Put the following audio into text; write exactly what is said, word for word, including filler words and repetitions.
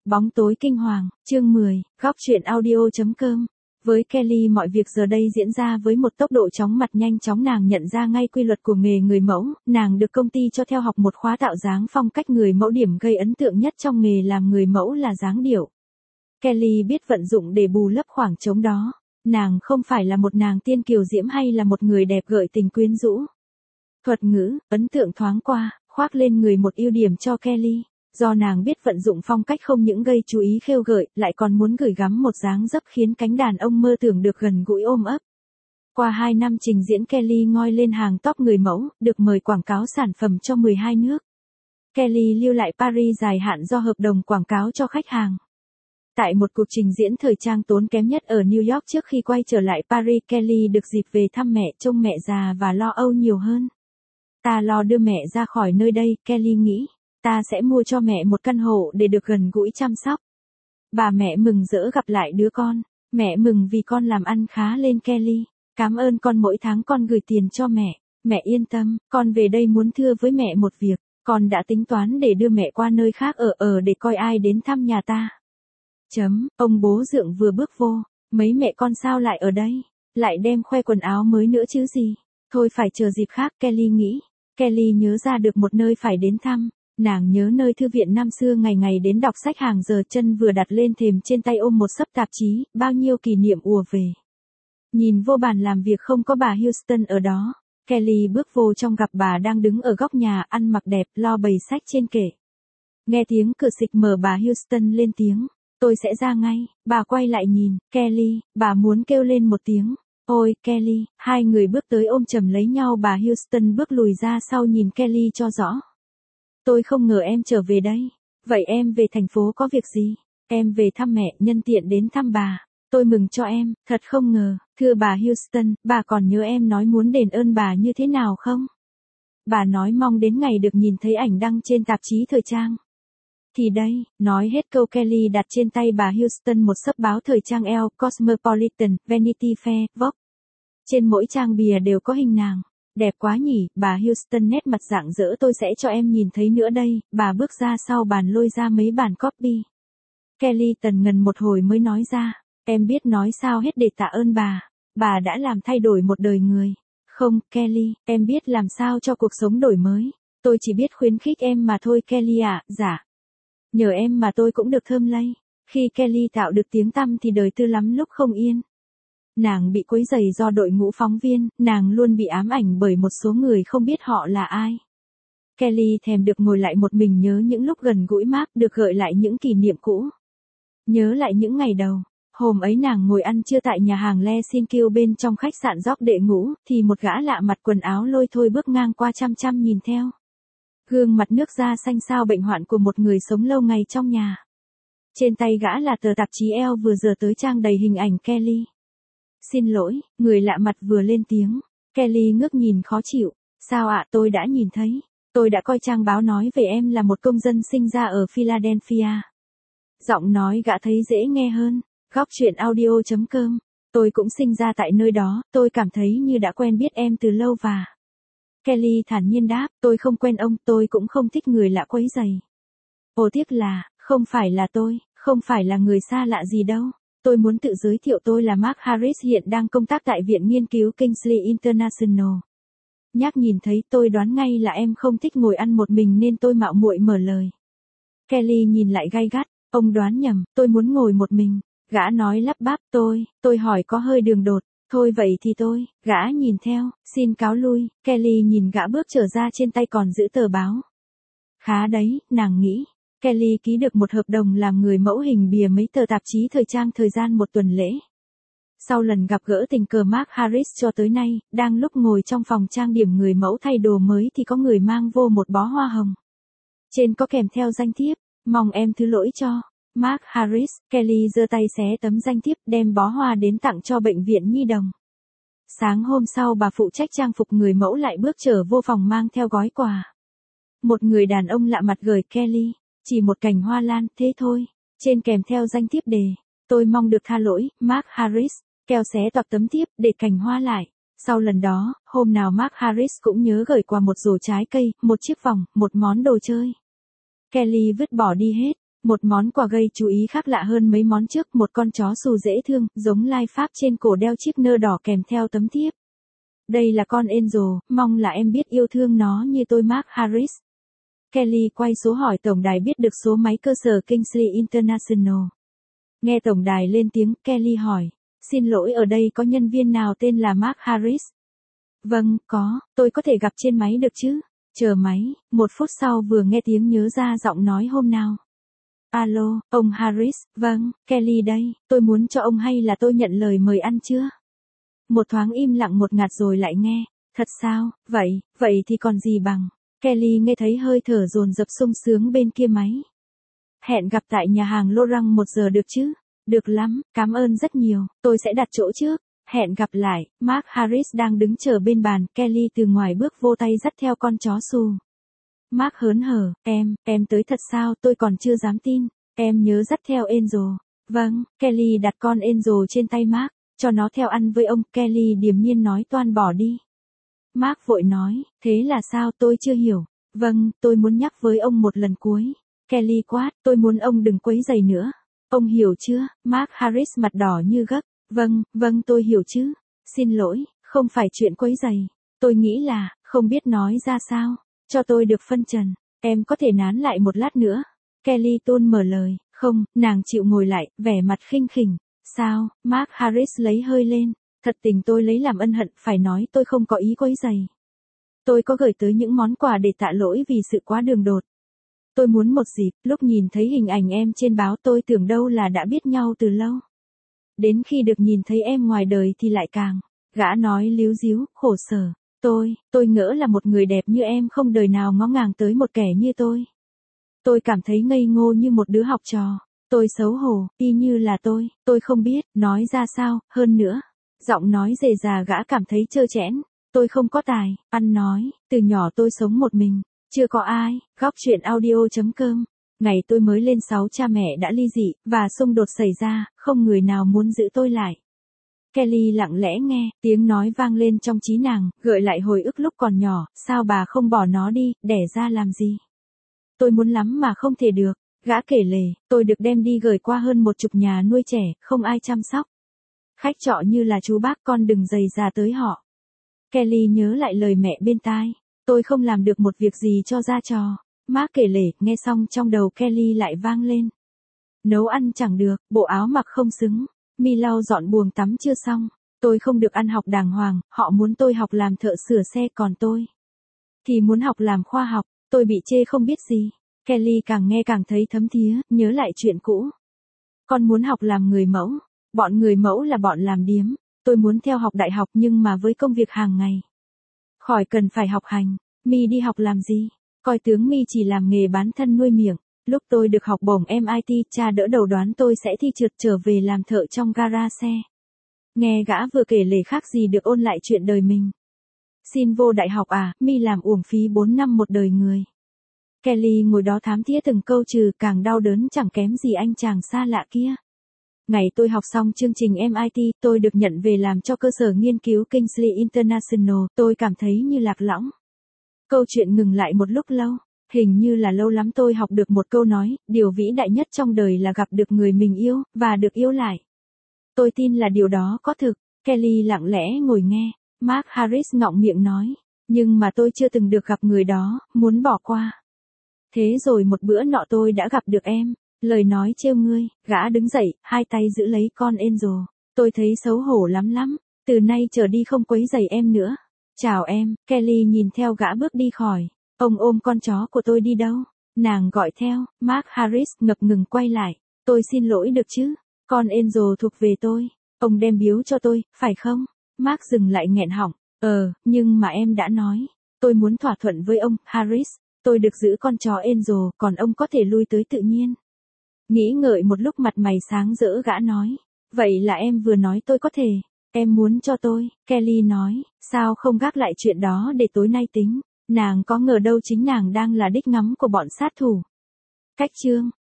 Bóng tối kinh hoàng, chương mười, góc truyện audio.com. Với Kelly mọi việc giờ đây diễn ra với một tốc độ chóng mặt nhanh chóng, nàng nhận ra ngay quy luật của nghề người mẫu, nàng được công ty cho theo học một khóa tạo dáng phong cách người mẫu, điểm gây ấn tượng nhất trong nghề làm người mẫu là dáng điệu. Kelly biết vận dụng để bù lấp khoảng trống đó, nàng không phải là một nàng tiên kiều diễm hay là một người đẹp gợi tình quyến rũ. Thuật ngữ, ấn tượng thoáng qua, khoác lên người một ưu điểm cho Kelly. Do nàng biết vận dụng phong cách không những gây chú ý khêu gợi, lại còn muốn gửi gắm một dáng dấp khiến cánh đàn ông mơ tưởng được gần gũi ôm ấp. Qua hai năm trình diễn, Kelly ngoi lên hàng top người mẫu, được mời quảng cáo sản phẩm cho mười hai nước. Kelly lưu lại Paris dài hạn do hợp đồng quảng cáo cho khách hàng. Tại một cuộc trình diễn thời trang tốn kém nhất ở New York trước khi quay trở lại Paris, Kelly được dịp về thăm mẹ, trông mẹ già và lo âu nhiều hơn. Ta lo đưa mẹ ra khỏi nơi đây, Kelly nghĩ. Ta sẽ mua cho mẹ một căn hộ để được gần gũi chăm sóc. Bà mẹ mừng rỡ gặp lại đứa con. Mẹ mừng vì con làm ăn khá lên, Kelly. Cảm ơn con, mỗi tháng con gửi tiền cho mẹ. Mẹ yên tâm, con về đây muốn thưa với mẹ một việc. Con đã tính toán để đưa mẹ qua nơi khác ở ở để coi ai đến thăm nhà ta. Chấm, ông bố dượng vừa bước vô. Mấy mẹ con sao lại ở đây? Lại đem khoe quần áo mới nữa chứ gì? Thôi phải chờ dịp khác, Kelly nghĩ. Kelly nhớ ra được một nơi phải đến thăm. Nàng nhớ nơi thư viện năm xưa, ngày ngày đến đọc sách hàng giờ, chân vừa đặt lên thềm trên tay ôm một xấp tạp chí, bao nhiêu kỷ niệm ùa về. Nhìn vô bàn làm việc không có bà Houston ở đó, Kelly bước vô trong gặp bà đang đứng ở góc nhà, ăn mặc đẹp, lo bày sách trên kệ. Nghe tiếng cửa xịch mở, bà Houston lên tiếng, tôi sẽ ra ngay. Bà quay lại nhìn Kelly, bà muốn kêu lên một tiếng, ôi Kelly, hai người bước tới ôm chầm lấy nhau. Bà Houston bước lùi ra sau nhìn Kelly cho rõ. Tôi không ngờ em trở về đây. Vậy em về thành phố có việc gì? Em về thăm mẹ, nhân tiện đến thăm bà. Tôi mừng cho em, thật không ngờ. Thưa bà Houston, bà còn nhớ em nói muốn đền ơn bà như thế nào không? Bà nói mong đến ngày được nhìn thấy ảnh đăng trên tạp chí thời trang. Thì đây, nói hết câu, Kelly đặt trên tay bà Houston một xấp báo thời trang Elle, Cosmopolitan, Vanity Fair, Vogue. Trên mỗi trang bìa đều có hình nàng. Đẹp quá nhỉ, bà Houston nét mặt rạng rỡ. Tôi sẽ cho em nhìn thấy nữa đây. Bà bước ra sau bàn lôi ra mấy bản copy. Kelly tần ngần một hồi mới nói ra, em biết nói sao hết để tạ ơn bà. Bà đã làm thay đổi một đời người. Không, Kelly, em biết làm sao cho cuộc sống đổi mới. Tôi chỉ biết khuyến khích em mà thôi, Kelly ạ. À, dạ. Nhờ em mà tôi cũng được thơm lây. Khi Kelly tạo được tiếng tăm thì đời tư lắm lúc không yên. Nàng bị quấy rầy do đội ngũ phóng viên, nàng luôn bị ám ảnh bởi một số người không biết họ là ai. Kelly thèm được ngồi lại một mình, nhớ những lúc gần gũi Mark, được gợi lại những kỷ niệm cũ. Nhớ lại những ngày đầu, hôm ấy nàng ngồi ăn trưa tại nhà hàng Le Sin-kiêu bên trong khách sạn Dóc đệ ngũ, thì một gã lạ mặt quần áo lôi thôi bước ngang qua, chăm chăm nhìn theo. Gương mặt nước da xanh xao, bệnh hoạn của một người sống lâu ngày trong nhà. Trên tay gã là tờ tạp chí Elle vừa giờ tới, trang đầy hình ảnh Kelly. Xin lỗi, người lạ mặt vừa lên tiếng. Kelly ngước nhìn khó chịu. Sao ạ? Tôi đã nhìn thấy. Tôi đã coi trang báo nói về em là một công dân sinh ra ở Philadelphia. Giọng nói gã thấy dễ nghe hơn. Góc truyện audio.com. Tôi cũng sinh ra tại nơi đó, tôi cảm thấy như đã quen biết em từ lâu và... Kelly thản nhiên đáp, tôi không quen ông, tôi cũng không thích người lạ quấy rầy. Ồ, tiếc là, không phải là tôi, không phải là người xa lạ gì đâu. Tôi muốn tự giới thiệu, tôi là Mark Harris, hiện đang công tác tại Viện Nghiên cứu Kingsley International. Nhắc nhìn thấy tôi đoán ngay là em không thích ngồi ăn một mình nên tôi mạo muội mở lời. Kelly nhìn lại gay gắt, ông đoán nhầm, tôi muốn ngồi một mình. Gã nói lắp bắp, tôi, tôi hỏi có hơi đường đột. Thôi vậy thì tôi, gã nhìn theo, xin cáo lui. Kelly nhìn gã bước trở ra, trên tay còn giữ tờ báo. Khá đấy, nàng nghĩ. Kelly ký được một hợp đồng làm người mẫu hình bìa mấy tờ tạp chí thời trang thời gian một tuần lễ. Sau lần gặp gỡ tình cờ Mark Harris cho tới nay, đang lúc ngồi trong phòng trang điểm người mẫu thay đồ mới thì có người mang vô một bó hoa hồng. Trên có kèm theo danh thiếp, mong em thứ lỗi cho Mark Harris. Kelly giơ tay xé tấm danh thiếp, đem bó hoa đến tặng cho bệnh viện nhi đồng. Sáng hôm sau, bà phụ trách trang phục người mẫu lại bước trở vô phòng mang theo gói quà. Một người đàn ông lạ mặt gửi Kelly chỉ một cành hoa lan, thế thôi. Trên kèm theo danh thiếp đề, tôi mong được tha lỗi, Mark Harris. Keo xé toạc tấm thiếp, để cành hoa lại. Sau lần đó, hôm nào Mark Harris cũng nhớ gửi qua một rổ trái cây, một chiếc vòng, một món đồ chơi. Kelly vứt bỏ đi hết. Một món quà gây chú ý khác lạ hơn mấy món trước, một con chó xù dễ thương, giống lai Pháp trên cổ đeo chiếc nơ đỏ kèm theo tấm thiếp. Đây là con Angel, mong là em biết yêu thương nó như tôi Mark Harris. Kelly quay số hỏi tổng đài biết được số máy cơ sở Kingsley International. Nghe tổng đài lên tiếng, Kelly hỏi, xin lỗi ở đây có nhân viên nào tên là Mark Harris? Vâng, có, tôi có thể gặp trên máy được chứ? Chờ máy, một phút sau vừa nghe tiếng nhớ ra giọng nói hôm nào. Alo, ông Harris, vâng, Kelly đây, tôi muốn cho ông hay là tôi nhận lời mời ăn chưa? Một thoáng im lặng một ngạt rồi lại nghe, thật sao, vậy, vậy thì còn gì bằng. Kelly nghe thấy hơi thở dồn dập sung sướng bên kia máy. Hẹn gặp tại nhà hàng Laurent một giờ được chứ? Được lắm, cảm ơn rất nhiều, tôi sẽ đặt chỗ trước. Hẹn gặp lại, Mark Harris đang đứng chờ bên bàn, Kelly từ ngoài bước vô tay dắt theo con chó xù. Mark hớn hở, em, em tới thật sao, tôi còn chưa dám tin, em nhớ dắt theo Angel. Vâng, Kelly đặt con Angel trên tay Mark, cho nó theo ăn với ông, Kelly điềm nhiên nói toan bỏ đi. Mark vội nói, thế là sao, tôi chưa hiểu. Vâng, tôi muốn nhắc với ông một lần cuối. Kelly quát, tôi muốn ông đừng quấy rầy nữa. Ông hiểu chưa? Mark Harris mặt đỏ như gấc. Vâng, vâng tôi hiểu chứ. Xin lỗi, không phải chuyện quấy rầy. Tôi nghĩ là, không biết nói ra sao. Cho tôi được phân trần. Em có thể nán lại một lát nữa. Kelly tôn mở lời. Không, nàng chịu ngồi lại, vẻ mặt khinh khỉnh. Sao? Mark Harris lấy hơi lên. Thật tình tôi lấy làm ân hận, phải nói tôi không có ý quấy rầy. Tôi có gửi tới những món quà để tạ lỗi vì sự quá đường đột. Tôi muốn một dịp, lúc nhìn thấy hình ảnh em trên báo tôi tưởng đâu là đã biết nhau từ lâu. Đến khi được nhìn thấy em ngoài đời thì lại càng, gã nói líu díu, khổ sở. Tôi, tôi ngỡ là một người đẹp như em không đời nào ngó ngàng tới một kẻ như tôi. Tôi cảm thấy ngây ngô như một đứa học trò. Tôi xấu hổ, y như là tôi, tôi không biết, nói ra sao, hơn nữa. Giọng nói rề rà gã cảm thấy trơ trẽn. Tôi không có tài, ăn nói, từ nhỏ tôi sống một mình, chưa có ai. Góc chuyện audio chấm com. Ngày tôi mới lên sáu cha mẹ đã ly dị, và xung đột xảy ra, không người nào muốn giữ tôi lại. Kelly lặng lẽ nghe, tiếng nói vang lên trong trí nàng, gợi lại hồi ức lúc còn nhỏ, sao bà không bỏ nó đi, đẻ ra làm gì? Tôi muốn lắm mà không thể được. Gã kể lể, tôi được đem đi gửi qua hơn một chục nhà nuôi trẻ, không ai chăm sóc. Khách trọ như là chú bác con đừng dày dà tới họ. Kelly nhớ lại lời mẹ bên tai. Tôi không làm được một việc gì cho ra trò. Mark kể lể, nghe xong trong đầu Kelly lại vang lên. Nấu ăn chẳng được, bộ áo mặc không xứng. Mi lau dọn buồng tắm chưa xong. Tôi không được ăn học đàng hoàng, họ muốn tôi học làm thợ sửa xe còn tôi thì muốn học làm khoa học, tôi bị chê không biết gì. Kelly càng nghe càng thấy thấm thía, nhớ lại chuyện cũ. Con muốn học làm người mẫu. Bọn người mẫu là bọn làm điếm. Tôi muốn theo học đại học nhưng mà với công việc hàng ngày. Khỏi cần phải học hành. Mi đi học làm gì? Coi tướng Mi chỉ làm nghề bán thân nuôi miệng. Lúc tôi được học bổng em i tê, cha đỡ đầu đoán tôi sẽ thi trượt trở về làm thợ trong gara xe. Nghe gã vừa kể lể khác gì được ôn lại chuyện đời mình. Xin vô đại học à, Mi làm uổng phí bốn năm một đời người. Kelly ngồi đó thám thía từng câu trừ, càng đau đớn chẳng kém gì anh chàng xa lạ kia. Ngày tôi học xong chương trình em i tê, tôi được nhận về làm cho cơ sở nghiên cứu Kingsley International, tôi cảm thấy như lạc lõng. Câu chuyện ngừng lại một lúc lâu, hình như là lâu lắm tôi học được một câu nói, điều vĩ đại nhất trong đời là gặp được người mình yêu, và được yêu lại. Tôi tin là điều đó có thực. Kelly lặng lẽ ngồi nghe, Mark Harris ngọng miệng nói, nhưng mà tôi chưa từng được gặp người đó, muốn bỏ qua. Thế rồi một bữa nọ tôi đã gặp được em. Lời nói trêu ngươi, gã đứng dậy, hai tay giữ lấy con Angel. Tôi thấy xấu hổ lắm lắm, từ nay trở đi không quấy rầy em nữa. Chào em, Kelly nhìn theo gã bước đi khỏi. Ông ôm con chó của tôi đi đâu? Nàng gọi theo, Mark Harris ngập ngừng quay lại. Tôi xin lỗi được chứ? Con Angel thuộc về tôi. Ông đem biếu cho tôi, phải không? Mark dừng lại nghẹn họng. Ờ, nhưng mà em đã nói. Tôi muốn thỏa thuận với ông, Harris. Tôi được giữ con chó Angel, còn ông có thể lui tới tự nhiên. Nghĩ ngợi một lúc mặt mày sáng rỡ gã nói. Vậy là em vừa nói tôi có thể. Em muốn cho tôi, Kelly nói, sao không gác lại chuyện đó để tối nay tính. Nàng có ngờ đâu chính nàng đang là đích ngắm của bọn sát thủ. Cách chương